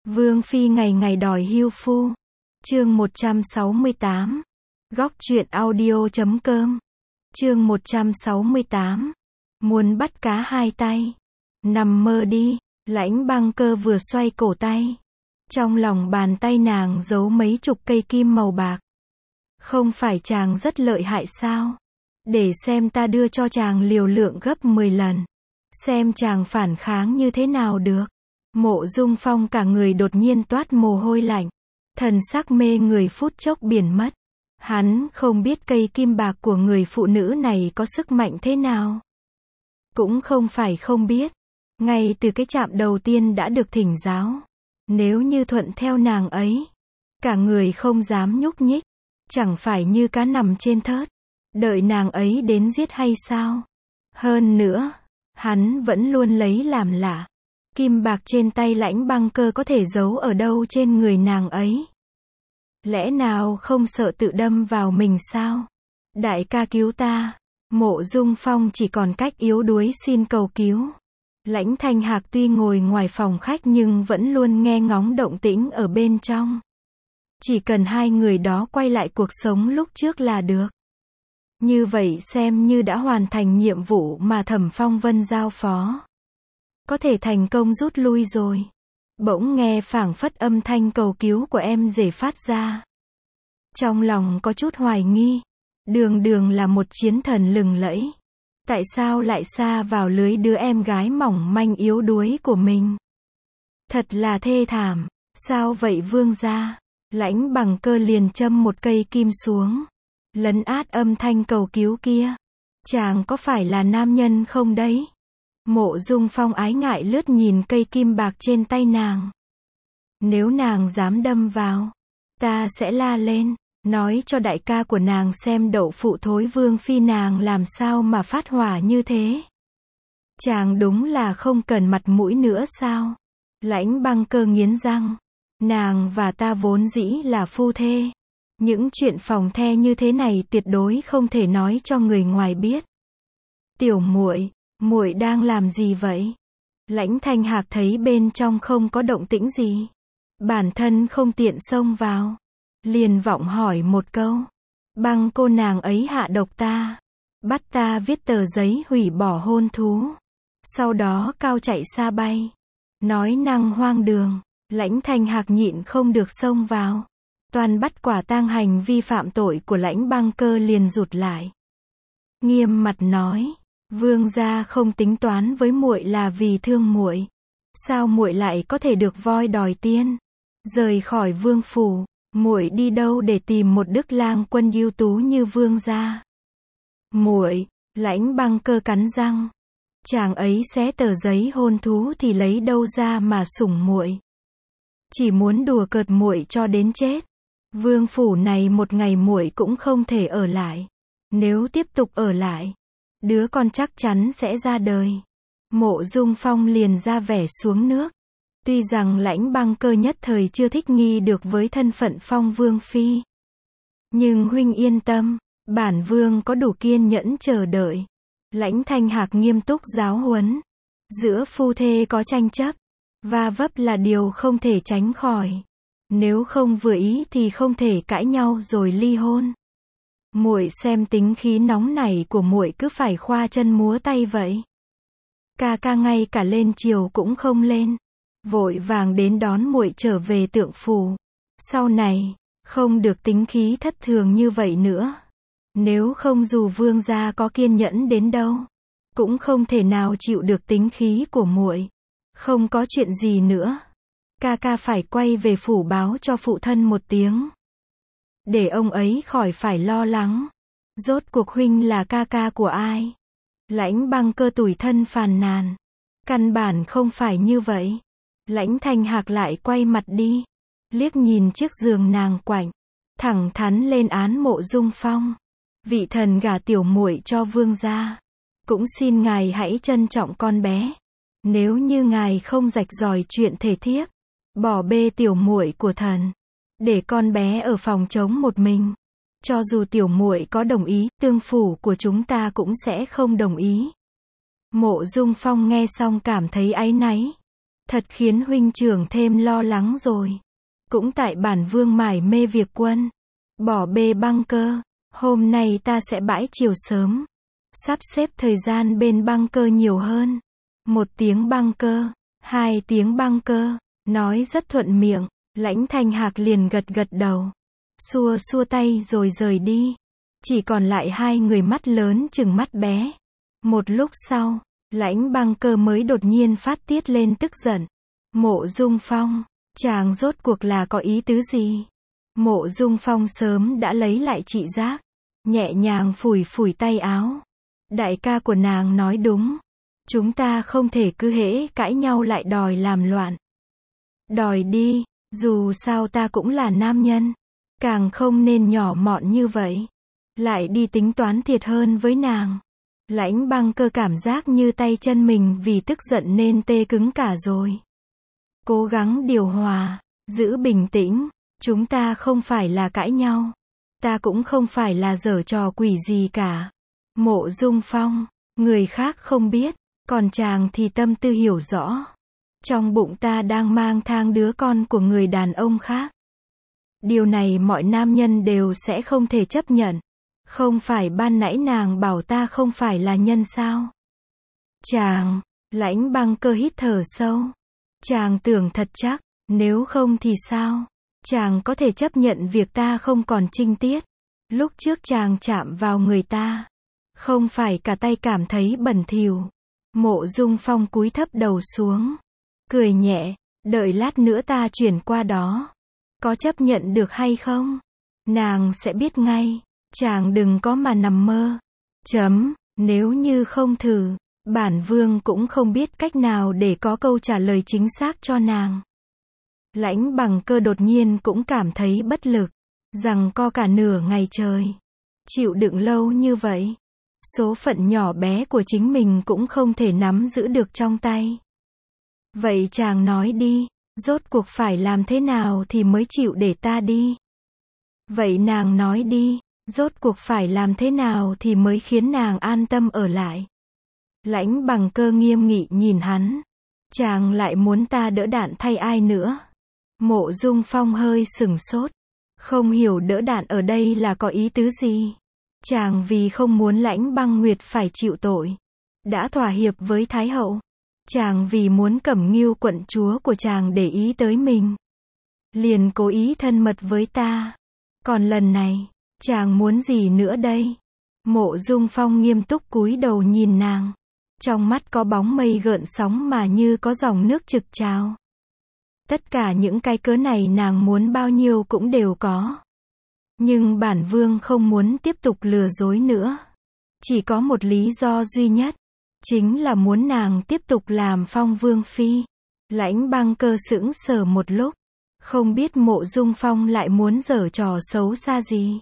Vương phi ngày ngày đòi hưu phu. Chương 168. Góc truyện audio.com. Chương 168. Muốn bắt cá hai tay. Nằm mơ đi. Lãnh Băng Cơ vừa xoay cổ tay. Trong lòng bàn tay nàng giấu mấy chục cây kim màu bạc. Không phải chàng rất lợi hại sao? Để xem ta đưa cho chàng liều lượng gấp 10 lần. Xem chàng phản kháng như thế nào được. Mộ Dung Phong cả người đột nhiên toát mồ hôi lạnh. Thần sắc mê người phút chốc biển mất. Hắn không biết cây kim bạc của người phụ nữ này có sức mạnh thế nào. Cũng không phải không biết. Ngay từ cái chạm đầu tiên đã được thỉnh giáo. Nếu như thuận theo nàng ấy, cả người không dám nhúc nhích. Chẳng phải như cá nằm trên thớt. Đợi nàng ấy đến giết hay sao? Hơn nữa, hắn vẫn luôn lấy làm lạ. Kim bạc trên tay Lãnh Băng Cơ có thể giấu ở đâu trên người nàng ấy? Lẽ nào không sợ tự đâm vào mình sao? Đại ca cứu ta. Mộ Dung Phong chỉ còn cách yếu đuối xin cầu cứu. Lãnh Thanh Hạc tuy ngồi ngoài phòng khách nhưng vẫn luôn nghe ngóng động tĩnh ở bên trong. Chỉ cần hai người đó quay lại cuộc sống lúc trước là được. Như vậy xem như đã hoàn thành nhiệm vụ mà Thẩm Phong Vân giao phó. Có thể thành công rút lui rồi. Bỗng nghe phảng phất âm thanh cầu cứu của em rể phát ra. Trong lòng có chút hoài nghi. Đường đường là một chiến thần lừng lẫy. Tại sao lại sa vào lưới đứa em gái mỏng manh yếu đuối của mình? Thật là thê thảm. Sao vậy vương gia? Lãnh Băng Cơ liền châm một cây kim xuống. Lấn át âm thanh cầu cứu kia. Chàng có phải là nam nhân không đấy? Mộ Dung Phong ái ngại lướt nhìn cây kim bạc trên tay nàng. Nếu nàng dám đâm vào, ta sẽ la lên, nói cho đại ca của nàng xem đậu phụ thối vương phi nàng làm sao mà phát hỏa như thế. Chàng đúng là không cần mặt mũi nữa sao? Lãnh Băng Cơ nghiến răng. Nàng và ta vốn dĩ là phu thê. Những chuyện phòng the như thế này tuyệt đối không thể nói cho người ngoài biết. Tiểu muội, muội đang làm gì vậy? Lãnh Thanh Hạc thấy bên trong không có động tĩnh gì. Bản thân không tiện xông vào. Liền vọng hỏi một câu. Băng cô nàng ấy hạ độc ta. Bắt ta viết tờ giấy hủy bỏ hôn thú. Sau đó cao chạy xa bay. Nói năng hoang đường. Lãnh Thanh Hạc nhịn không được xông vào. Toàn bắt quả tang hành vi phạm tội của Lãnh Băng Cơ liền rụt lại. Nghiêm mặt nói. Vương gia không tính toán với muội là vì thương muội. Sao muội lại có thể được voi đòi tiên? Rời khỏi vương phủ, muội đi đâu để tìm một đức lang quân ưu tú như vương gia? Muội, Lãnh Băng Cơ cắn răng. Chàng ấy xé tờ giấy hôn thú thì lấy đâu ra mà sủng muội? Chỉ muốn đùa cợt muội cho đến chết. Vương phủ này một ngày muội cũng không thể ở lại. Nếu tiếp tục ở lại, đứa con chắc chắn sẽ ra đời. Mộ Dung Phong liền ra vẻ xuống nước. Tuy rằng Lãnh Băng Cơ nhất thời chưa thích nghi được với thân phận Phong Vương Phi. Nhưng huynh yên tâm, bản vương có đủ kiên nhẫn chờ đợi. Lãnh Thanh Hạc nghiêm túc giáo huấn. Giữa phu thê có tranh chấp, va vấp là điều không thể tránh khỏi. Nếu không vừa ý thì không thể cãi nhau rồi ly hôn. Muội xem tính khí nóng này của muội cứ phải khoa chân múa tay vậy. Ca ca ngay cả lên chiều cũng không lên. Vội vàng đến đón muội trở về Tượng Phủ. Sau này, không được tính khí thất thường như vậy nữa. Nếu không dù vương gia có kiên nhẫn đến đâu, cũng không thể nào chịu được tính khí của muội. Không có chuyện gì nữa. Ca ca phải quay về phủ báo cho phụ thân một tiếng. Để ông ấy khỏi phải lo lắng. Rốt cuộc huynh là ca ca của ai? Lãnh Băng Cơ tủi thân phàn nàn. Căn bản không phải như vậy. Lãnh Thanh Hạc lại quay mặt đi. Liếc nhìn chiếc giường nàng quạnh. Thẳng thắn lên án Mộ Dung Phong. Vị thần gả tiểu muội cho vương gia. Cũng xin ngài hãy trân trọng con bé. Nếu như ngài không rạch ròi chuyện thể thiếp, bỏ bê tiểu muội của thần, để con bé ở phòng trống một mình. Cho dù tiểu muội có đồng ý, tương phủ của chúng ta cũng sẽ không đồng ý. Mộ Dung Phong nghe xong cảm thấy áy náy. Thật khiến huynh trưởng thêm lo lắng rồi. Cũng tại bản vương mải mê việc quân. Bỏ bê băng cơ. Hôm nay ta sẽ bãi chiều sớm. Sắp xếp thời gian bên băng cơ nhiều hơn. 1 tiếng băng cơ. 2 tiếng băng cơ. Nói rất thuận miệng. Lãnh Thanh Hạc liền gật gật đầu. Xua xua tay rồi rời đi. Chỉ còn lại 2 người mắt lớn chừng mắt bé. Một lúc sau, Lãnh Băng Cơ mới đột nhiên phát tiết lên tức giận. Mộ Dung Phong, chàng rốt cuộc là có ý tứ gì? Mộ Dung Phong sớm đã lấy lại trị giác, nhẹ nhàng phủi phủi tay áo. Đại ca của nàng nói đúng. Chúng ta không thể cứ hễ cãi nhau lại đòi làm loạn. Đòi đi, dù sao ta cũng là nam nhân. Càng không nên nhỏ mọn như vậy. Lại đi tính toán thiệt hơn với nàng. Lãnh Băng Cơ cảm giác như tay chân mình vì tức giận nên tê cứng cả rồi. Cố gắng điều hòa, giữ bình tĩnh. Chúng ta không phải là cãi nhau. Ta cũng không phải là giở trò quỷ gì cả. Mộ Dung Phong, người khác không biết, còn chàng thì tâm tư hiểu rõ. Trong bụng ta đang mang thang đứa con của người đàn ông khác. Điều này mọi nam nhân đều sẽ không thể chấp nhận. Không phải ban nãy nàng bảo ta không phải là nhân sao? Chàng, Lãnh Băng Cơ hít thở sâu. Chàng tưởng thật chắc, nếu không thì sao? Chàng có thể chấp nhận việc ta không còn trinh tiết. Lúc trước chàng chạm vào người ta. Không phải cả tay cảm thấy bẩn thỉu. Mộ Dung Phong cúi thấp đầu xuống. Cười nhẹ, đợi lát nữa ta chuyển qua đó. Có chấp nhận được hay không? Nàng sẽ biết ngay. Chàng đừng có mà nằm mơ. Nếu như không thử, bản vương cũng không biết cách nào để có câu trả lời chính xác cho nàng. Lãnh Bằng Cơ đột nhiên cũng cảm thấy bất lực. Rằng co cả nửa ngày trời. Chịu đựng lâu như vậy. Số phận nhỏ bé của chính mình cũng không thể nắm giữ được trong tay. Vậy chàng nói đi, rốt cuộc phải làm thế nào thì mới chịu để ta đi? Vậy nàng nói đi, rốt cuộc phải làm thế nào thì mới khiến nàng an tâm ở lại? Lãnh Bằng Cơ nghiêm nghị nhìn hắn. Chàng lại muốn ta đỡ đạn thay ai nữa? Mộ Dung Phong hơi sửng sốt. Không hiểu đỡ đạn ở đây là có ý tứ gì? Chàng vì không muốn Lãnh Băng Nguyệt phải chịu tội. Đã thỏa hiệp với Thái Hậu. Chàng vì muốn Cẩm Ngưu quận chúa của chàng để ý tới mình. Liền cố ý thân mật với ta. Còn lần này, chàng muốn gì nữa đây? Mộ Dung Phong nghiêm túc cúi đầu nhìn nàng. Trong mắt có bóng mây gợn sóng mà như có dòng nước trực trào. Tất cả những cái cớ này nàng muốn bao nhiêu cũng đều có. Nhưng bản vương không muốn tiếp tục lừa dối nữa. Chỉ có một lý do duy nhất. Chính là muốn nàng tiếp tục làm Phong Vương Phi. Lãnh Băng Cơ sững sờ một lúc. Không biết Mộ Dung Phong lại muốn giở trò xấu xa gì.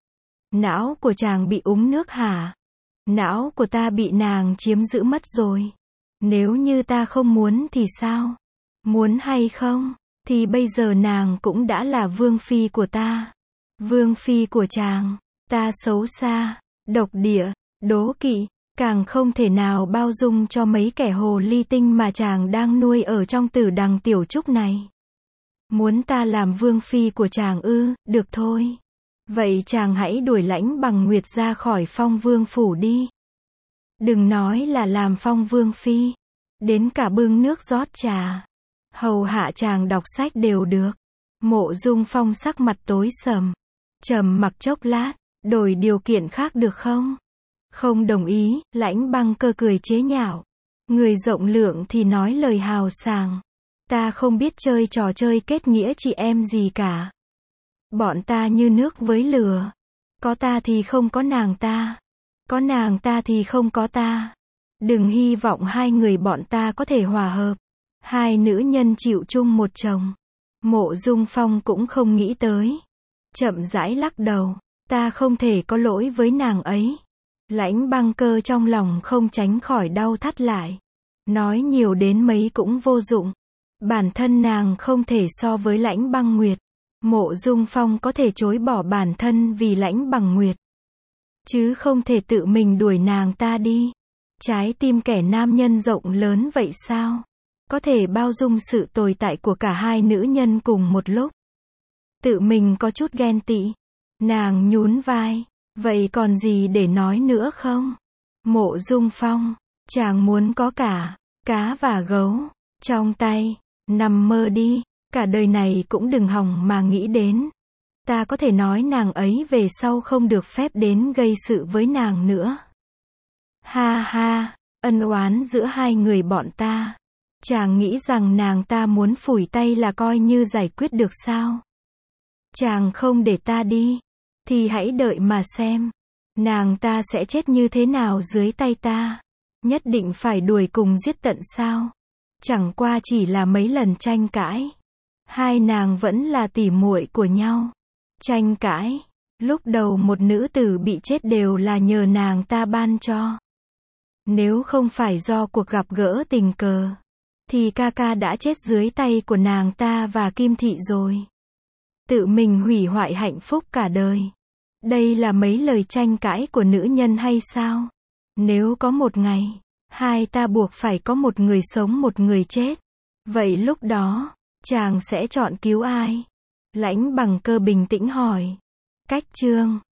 Não của chàng bị úng nước hả? Não của ta bị nàng chiếm giữ mất rồi. Nếu như ta không muốn thì sao? Muốn hay không? Thì bây giờ nàng cũng đã là Vương Phi của ta. Vương Phi của chàng. Ta xấu xa, độc địa, đố kỵ. Càng không thể nào bao dung cho mấy kẻ hồ ly tinh mà chàng đang nuôi ở trong Tử Đằng Tiểu Trúc này. Muốn ta làm Vương Phi của chàng ư? Được thôi. Vậy chàng hãy đuổi Lãnh Bằng Nguyệt ra khỏi Phong Vương phủ đi. Đừng nói là làm Phong Vương Phi. Đến cả bưng nước rót trà. Hầu hạ chàng đọc sách đều được. Mộ Dung Phong sắc mặt tối sầm. Trầm mặc chốc lát. Đổi điều kiện khác được không? Không đồng ý. Lãnh Băng Cơ cười chế nhạo. Người rộng lượng thì nói lời hào sảng. Ta không biết chơi trò chơi kết nghĩa chị em gì cả. Bọn ta như nước với lửa. Có ta thì không có nàng ta. Có nàng ta thì không có ta. Đừng hy vọng hai người bọn ta có thể hòa hợp. Hai nữ nhân chịu chung một chồng. Mộ Dung Phong cũng không nghĩ tới. Chậm rãi lắc đầu. Ta không thể có lỗi với nàng ấy. Lãnh Băng Cơ trong lòng không tránh khỏi đau thắt lại. Nói nhiều đến mấy cũng vô dụng. Bản thân nàng không thể so với Lãnh Băng Nguyệt. Mộ Dung Phong có thể chối bỏ bản thân vì Lãnh Bằng Nguyệt. Chứ không thể tự mình đuổi nàng ta đi. Trái tim kẻ nam nhân rộng lớn vậy sao? có thể bao dung sự tồn tại của cả hai nữ nhân cùng một lúc. Tự mình có chút ghen tị. Nàng nhún vai. Vậy còn gì để nói nữa không? Mộ Dung Phong, chàng muốn có cả cá và gấu trong tay. Nằm mơ đi, cả đời này cũng đừng hòng mà nghĩ đến. Ta có thể nói nàng ấy về sau không được phép đến gây sự với nàng nữa. Ha ha, ân oán giữa hai người bọn ta. Chàng nghĩ rằng nàng ta muốn phủi tay là coi như giải quyết được sao? Chàng không để ta đi, thì hãy đợi mà xem. Nàng ta sẽ chết như thế nào dưới tay ta? Nhất định phải đuổi cùng giết tận sao? Chẳng qua chỉ là mấy lần tranh cãi. Hai nàng vẫn là tỉ muội của nhau. Tranh cãi. Lúc đầu một nữ tử bị chết đều là nhờ nàng ta ban cho. Nếu không phải do cuộc gặp gỡ tình cờ, thì ca ca đã chết dưới tay của nàng ta và Kim Thị rồi. Tự mình hủy hoại hạnh phúc cả đời. Đây là mấy lời tranh cãi của nữ nhân hay sao? Nếu có một ngày, hai ta buộc phải có một người sống một người chết. Vậy lúc đó, chàng sẽ chọn cứu ai? Lãnh Bằng Cơ bình tĩnh hỏi. Cách chương